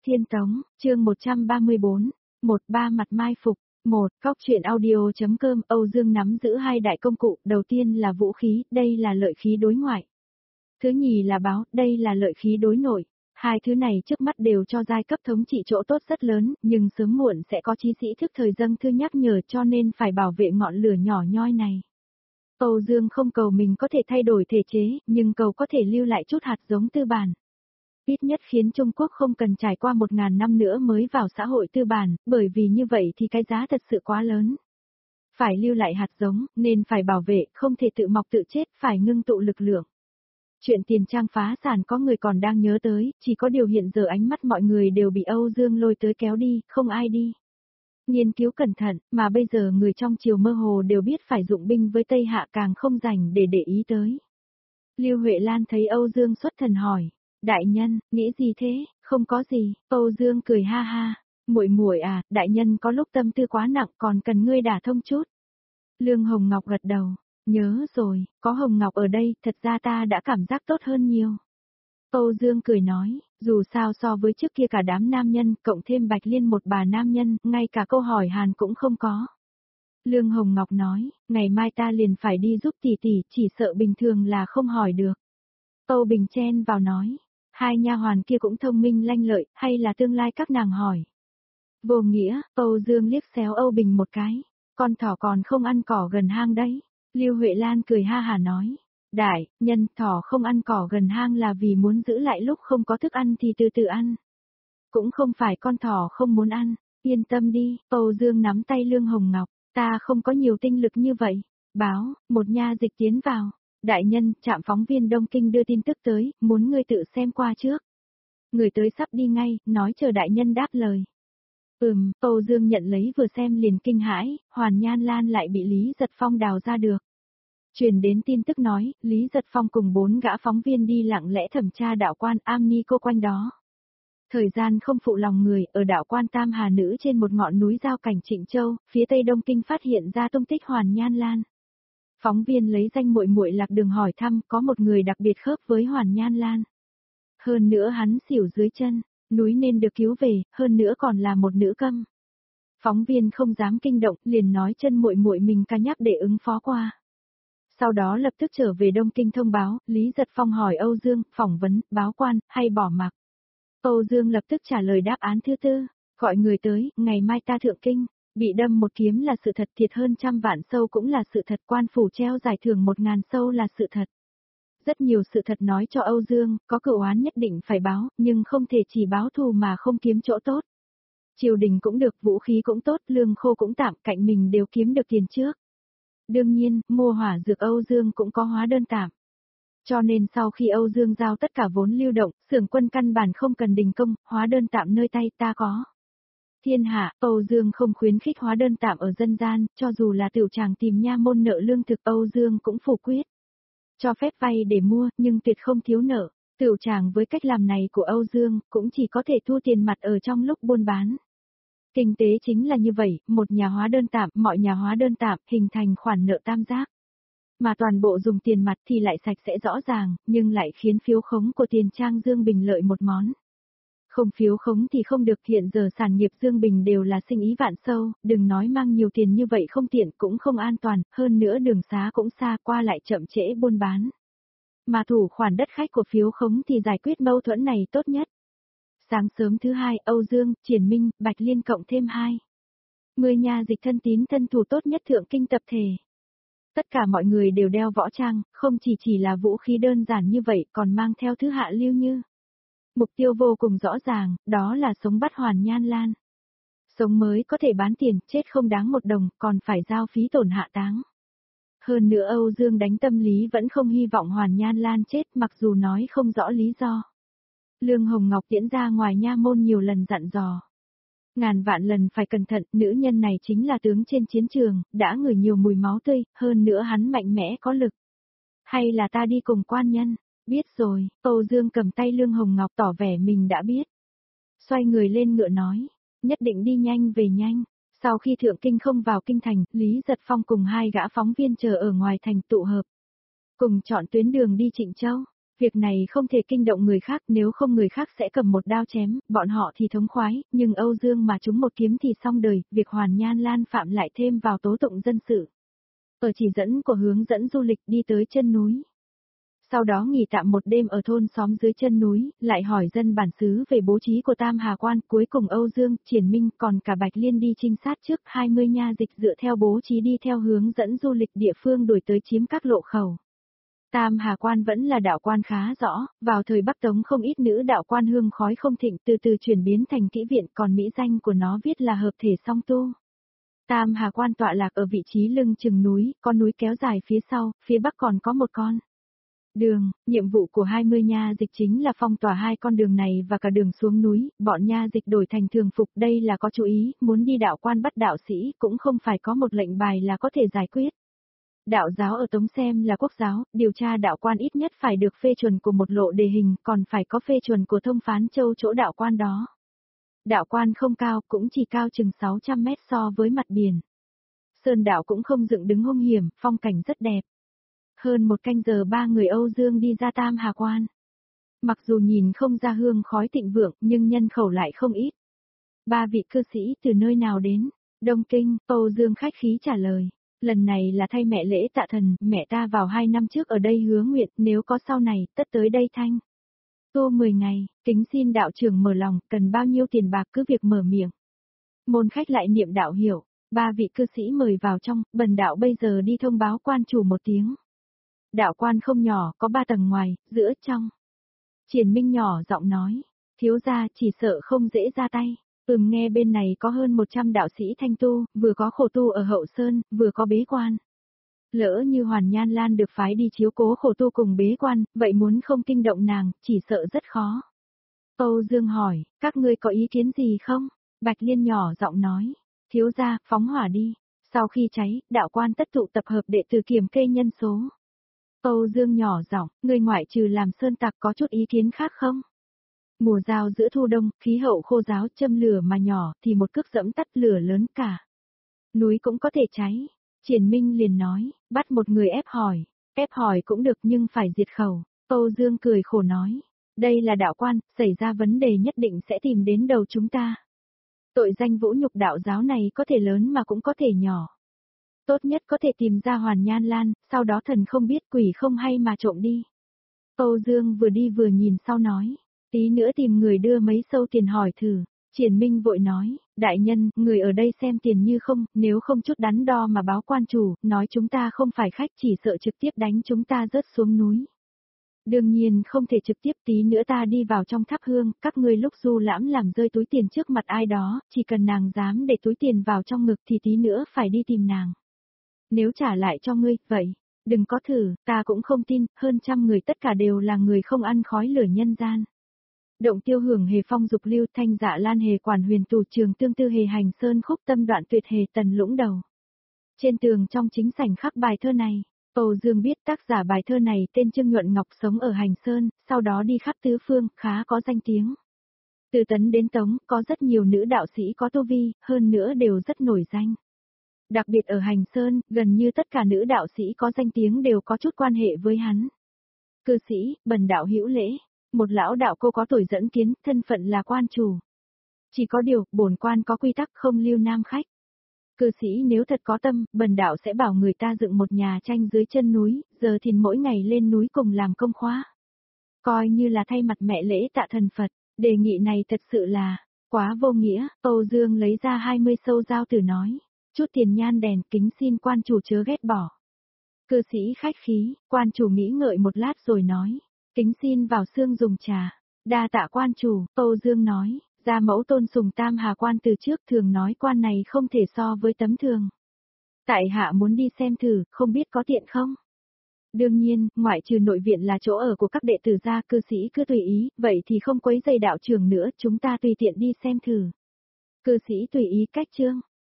Tiên Tống, chương 134, ba mặt mai phục. Cóc truyện audio.com. Âu Dương nắm giữ hai đại công cụ, đầu tiên là vũ khí, đây là lợi khí đối ngoại. Thứ nhì là báo, đây là lợi khí đối nội. Hai thứ này trước mắt đều cho giai cấp thống trị chỗ tốt rất lớn, nhưng sớm muộn sẽ có chí sĩ thức thời dâng thư nhắc nhở, cho nên phải bảo vệ ngọn lửa nhỏ nhoi này. Âu Dương không cầu mình có thể thay đổi thể chế, nhưng cầu có thể lưu lại chút hạt giống tư bản. Ít nhất khiến Trung Quốc không cần trải qua 1000 năm nữa mới vào xã hội tư bản, bởi vì như vậy thì cái giá thật sự quá lớn. Phải lưu lại hạt giống, nên phải bảo vệ, không thể tự mọc tự chết, phải ngưng tụ lực lượng. Chuyện tiền trang phá sản có người còn đang nhớ tới, chỉ có điều hiện giờ ánh mắt mọi người đều bị Âu Dương lôi tới kéo đi, không ai đi. Nghiên cứu cẩn thận, mà bây giờ người trong triều mơ hồ đều biết phải dụng binh với Tây Hạ, càng không rảnh để ý tới. Lưu Huệ Lan thấy Âu Dương xuất thần hỏi. Đại nhân, nghĩ gì thế? Không có gì. Âu Dương cười ha ha. Muội à, đại nhân có lúc tâm tư quá nặng, còn cần ngươi đả thông chút. Lương Hồng Ngọc gật đầu. Nhớ rồi, có Hồng Ngọc ở đây, thật ra ta đã cảm giác tốt hơn nhiều. Âu Dương cười nói, dù sao so với trước kia cả đám nam nhân, cộng thêm Bạch Liên một bà nam nhân, ngay cả câu hỏi hàn cũng không có. Lương Hồng Ngọc nói, ngày mai ta liền phải đi giúp tỷ tỷ, chỉ sợ bình thường là không hỏi được. Âu Bình chen vào nói. Hai nha hoàn kia cũng thông minh lanh lợi, hay là tương lai các nàng hỏi. Vô nghĩa, Âu Dương liếc xéo Âu Bình một cái. Con thỏ còn không ăn cỏ gần hang đấy. Lưu Huệ Lan cười ha hả nói. Đại, nhân thỏ không ăn cỏ gần hang là vì muốn giữ lại lúc không có thức ăn thì từ từ ăn. Cũng không phải con thỏ không muốn ăn. Yên tâm đi, Âu Dương nắm tay Lương Hồng Ngọc. Ta không có nhiều tinh lực như vậy. Báo, một nha dịch tiến vào. Đại nhân, trạm phóng viên Đông Kinh đưa tin tức tới, muốn ngươi tự xem qua trước. Người tới sắp đi ngay, nói chờ đại nhân đáp lời. Âu Dương nhận lấy vừa xem liền kinh hãi, Hoàn Nhan Lan lại bị Lý Giật Phong đào ra được. Truyền đến tin tức nói, Lý Giật Phong cùng 4 gã phóng viên đi lặng lẽ thẩm tra đạo quan Am Ni cô quanh đó. Thời gian không phụ lòng người, ở đạo quan Tam Hà Nữ trên một ngọn núi giao cảnh Trịnh Châu, phía tây Đông Kinh phát hiện ra tung tích Hoàn Nhan Lan. Phóng viên lấy danh muội lạc đường hỏi thăm, có một người đặc biệt khớp với Hoàn Nhan Lan. Hơn nữa hắn xỉu dưới chân, núi nên được cứu về, hơn nữa còn là một nữ câm. Phóng viên không dám kinh động, liền nói chân muội mình ca nháp để ứng phó qua. Sau đó lập tức trở về Đông Kinh thông báo, Lý Giật Phong hỏi Âu Dương, phỏng vấn, báo quan, hay bỏ mặc. Âu Dương lập tức trả lời đáp án thứ tư, gọi người tới, ngày mai ta thượng kinh. Bị đâm một kiếm là sự thật, thiệt hơn 100 vạn sâu cũng là sự thật, quan phủ treo giải thưởng 1000 sâu là sự thật. Rất nhiều sự thật nói cho Âu Dương, có cửu oán nhất định phải báo, nhưng không thể chỉ báo thù mà không kiếm chỗ tốt. Triều đình cũng được, vũ khí cũng tốt, lương khô cũng tạm, cạnh mình đều kiếm được tiền trước. Đương nhiên, mua hỏa dược Âu Dương cũng có hóa đơn tạm. Cho nên sau khi Âu Dương giao tất cả vốn lưu động, xưởng quân căn bản không cần đình công, hóa đơn tạm nơi tay ta có. Thiên hạ, Âu Dương không khuyến khích hóa đơn tạm ở dân gian, cho dù là tiểu tràng tìm nha môn nợ lương thực Âu Dương cũng phủ quyết. Cho phép vay để mua, nhưng tuyệt không thiếu nợ. Tiểu tràng với cách làm này của Âu Dương, cũng chỉ có thể thu tiền mặt ở trong lúc buôn bán. Kinh tế chính là như vậy, một nhà hóa đơn tạm, mọi nhà hóa đơn tạm, hình thành khoản nợ tam giác. Mà toàn bộ dùng tiền mặt thì lại sạch sẽ rõ ràng, nhưng lại khiến phiếu khống của tiền trang Dương Bình lợi một món. Không phiếu khống thì không được, hiện giờ sản nghiệp Dương Bình đều là sinh ý vạn sâu, đừng nói mang nhiều tiền như vậy không tiện cũng không an toàn, hơn nữa đường xá cũng xa, qua lại chậm trễ buôn bán. Mà thủ khoản đất khách của phiếu khống thì giải quyết mâu thuẫn này tốt nhất. Sáng sớm thứ hai, Âu Dương, Triển Minh, Bạch Liên cộng thêm 2. 10 nha dịch thân tín thân thủ tốt nhất thượng kinh tập thể. Tất cả mọi người đều đeo võ trang, không chỉ là vũ khí đơn giản như vậy, còn mang theo thứ hạ lưu như. Mục tiêu vô cùng rõ ràng, đó là sống bắt Hoàn Nhan Lan. Sống mới có thể bán tiền, chết không đáng một đồng, còn phải giao phí tổn hạ táng. Hơn nữa Âu Dương đánh tâm lý vẫn không hy vọng Hoàn Nhan Lan chết, mặc dù nói không rõ lý do. Lương Hồng Ngọc tiễn ra ngoài nha môn nhiều lần dặn dò. Ngàn vạn lần phải cẩn thận, nữ nhân này chính là tướng trên chiến trường, đã ngửi nhiều mùi máu tươi, hơn nữa hắn mạnh mẽ có lực. Hay là ta đi cùng quan nhân? Biết rồi, Âu Dương cầm tay Lương Hồng Ngọc tỏ vẻ mình đã biết. Xoay người lên ngựa nói, nhất định đi nhanh về nhanh. Sau khi thượng kinh không vào kinh thành, Lý Giật Phong cùng 2 gã phóng viên chờ ở ngoài thành tụ hợp. Cùng chọn tuyến đường đi Trịnh Châu. Việc này không thể kinh động người khác, nếu không người khác sẽ cầm một đao chém, bọn họ thì thống khoái, nhưng Âu Dương mà trúng một kiếm thì xong đời, việc Hoàn Nhan Lan phạm lại thêm vào tố tụng dân sự. Ở chỉ dẫn của hướng dẫn du lịch đi tới chân núi. Sau đó nghỉ tạm một đêm ở thôn xóm dưới chân núi, lại hỏi dân bản xứ về bố trí của Tam Hà Quan, cuối cùng Âu Dương, Triển Minh còn cả Bạch Liên đi trinh sát trước 20 nha dịch dựa theo bố trí đi theo hướng dẫn du lịch địa phương đuổi tới chiếm các lộ khẩu. Tam Hà Quan vẫn là đạo quan khá rõ, vào thời Bắc Tống không ít nữ đạo quan hương khói không thịnh từ từ chuyển biến thành kỹ viện, còn mỹ danh của nó viết là hợp thể song tu. Tam Hà Quan tọa lạc ở vị trí lưng chừng núi, con núi kéo dài phía sau, phía bắc còn có một con đường, nhiệm vụ của 20 nha dịch chính là phong tỏa hai con đường này và cả đường xuống núi, bọn nha dịch đổi thành thường phục, đây là có chú ý, muốn đi đạo quan bắt đạo sĩ cũng không phải có một lệnh bài là có thể giải quyết. Đạo giáo ở Tống xem là quốc giáo, điều tra đạo quan ít nhất phải được phê chuẩn của một lộ đề hình, còn phải có phê chuẩn của thông phán châu chỗ đạo quan đó. Đạo quan không cao, cũng chỉ cao chừng 600 mét so với mặt biển. Sơn đạo cũng không dựng đứng hung hiểm, phong cảnh rất đẹp. Hơn một canh giờ ba người Âu Dương đi ra Tam Hà Quan. Mặc dù nhìn không ra hương khói thịnh vượng, nhưng nhân khẩu lại không ít. Ba vị cư sĩ từ nơi nào đến? Đông Kinh, Âu Dương khách khí trả lời. Lần này là thay mẹ lễ tạ thần, mẹ ta vào 2 năm trước ở đây hứa nguyện, nếu có sau này, tất tới đây thanh. Tu 10 ngày, kính xin đạo trưởng mở lòng, cần bao nhiêu tiền bạc cứ việc mở miệng. Môn khách lại niệm đạo hiểu, ba vị cư sĩ mời vào trong, bần đạo bây giờ đi thông báo quan chủ một tiếng. Đạo quan không nhỏ, có 3 tầng ngoài, giữa trong. Triển Minh nhỏ giọng nói, thiếu gia chỉ sợ không dễ ra tay. Nghe bên này có hơn 100 đạo sĩ thanh tu, vừa có khổ tu ở Hậu Sơn, vừa có bế quan. Lỡ như Hoàn Nhan Lan được phái đi chiếu cố khổ tu cùng bế quan, vậy muốn không kinh động nàng, chỉ sợ rất khó. Âu Dương hỏi, các ngươi có ý kiến gì không? Bạch Liên nhỏ giọng nói, thiếu gia, phóng hỏa đi. Sau khi cháy, đạo quan tất tụ tập hợp đệ tử kiểm kê nhân số. Âu Dương nhỏ giọng, người ngoại trừ làm sơn tặc có chút ý kiến khác không? Mùa giao giữa thu đông, khí hậu khô ráo, châm lửa mà nhỏ thì một cước dẫm tắt lửa lớn cả. Núi cũng có thể cháy. Triển Minh liền nói, bắt một người ép hỏi cũng được nhưng phải diệt khẩu. Âu Dương cười khổ nói, đây là đạo quan, xảy ra vấn đề nhất định sẽ tìm đến đầu chúng ta. Tội danh vũ nhục đạo giáo này có thể lớn mà cũng có thể nhỏ. Tốt nhất có thể tìm ra Hoàn Nhan Lan, sau đó thần không biết quỷ không hay mà trộm đi. Âu Dương vừa đi vừa nhìn sau nói, tí nữa tìm người đưa mấy sâu tiền hỏi thử. Triển Minh vội nói, đại nhân, người ở đây xem tiền như không, nếu không chút đắn đo mà báo quan chủ, nói chúng ta không phải khách chỉ sợ trực tiếp đánh chúng ta rớt xuống núi. Đương nhiên không thể trực tiếp, tí nữa ta đi vào trong thắp hương, các ngươi lúc du lãm làm rơi túi tiền trước mặt ai đó, chỉ cần nàng dám để túi tiền vào trong ngực thì tí nữa phải đi tìm nàng. Nếu trả lại cho ngươi, vậy, đừng có thử, ta cũng không tin, hơn 100 người tất cả đều là người không ăn khói lửa nhân gian. Động Tiêu hưởng hề phong dục lưu, Thanh Dạ Lan hề quản huyền tù, Trường Tương Tư hề hành sơn khúc, tâm đoạn tuyệt hề tần lũng đầu. Trên tường trong chính sảnh khắc bài thơ này, Âu Dương biết tác giả bài thơ này tên Trương Nhuận Ngọc, sống ở Hành Sơn, sau đó đi khắp tứ phương, khá có danh tiếng. Từ Tấn đến Tống, có rất nhiều nữ đạo sĩ có tu vi, hơn nữa đều rất nổi danh. Đặc biệt ở Hành Sơn, gần như tất cả nữ đạo sĩ có danh tiếng đều có chút quan hệ với hắn. Cư sĩ, bần đạo hữu lễ. Một lão đạo cô có tuổi dẫn kiến, thân phận là quan chủ. Chỉ có điều, bổn quan có quy tắc không lưu nam khách. Cư sĩ nếu thật có tâm, bần đạo sẽ bảo người ta dựng một nhà tranh dưới chân núi, giờ thì mỗi ngày lên núi cùng làm công khóa. Coi như là thay mặt mẹ lễ tạ thần Phật, đề nghị này thật sự là quá vô nghĩa. Âu Dương lấy ra 20 sâu dao tử nói, chút tiền nhan đèn, kính xin quan chủ chớ ghét bỏ. Cư sĩ khách khí, quan chủ nghĩ ngợi một lát rồi nói, kính xin vào xương dùng trà. Đa tạ quan chủ, Âu Dương nói, gia mẫu tôn sùng Tam Hà Quan từ trước thường nói quan này không thể so với tấm thường. Tại hạ muốn đi xem thử, không biết có tiện không? Đương nhiên, ngoại trừ nội viện là chỗ ở của các đệ tử gia, cư sĩ cứ tùy ý, vậy thì không quấy rầy đạo trưởng nữa, chúng ta tùy tiện đi xem thử. Cư sĩ tùy ý cách chương.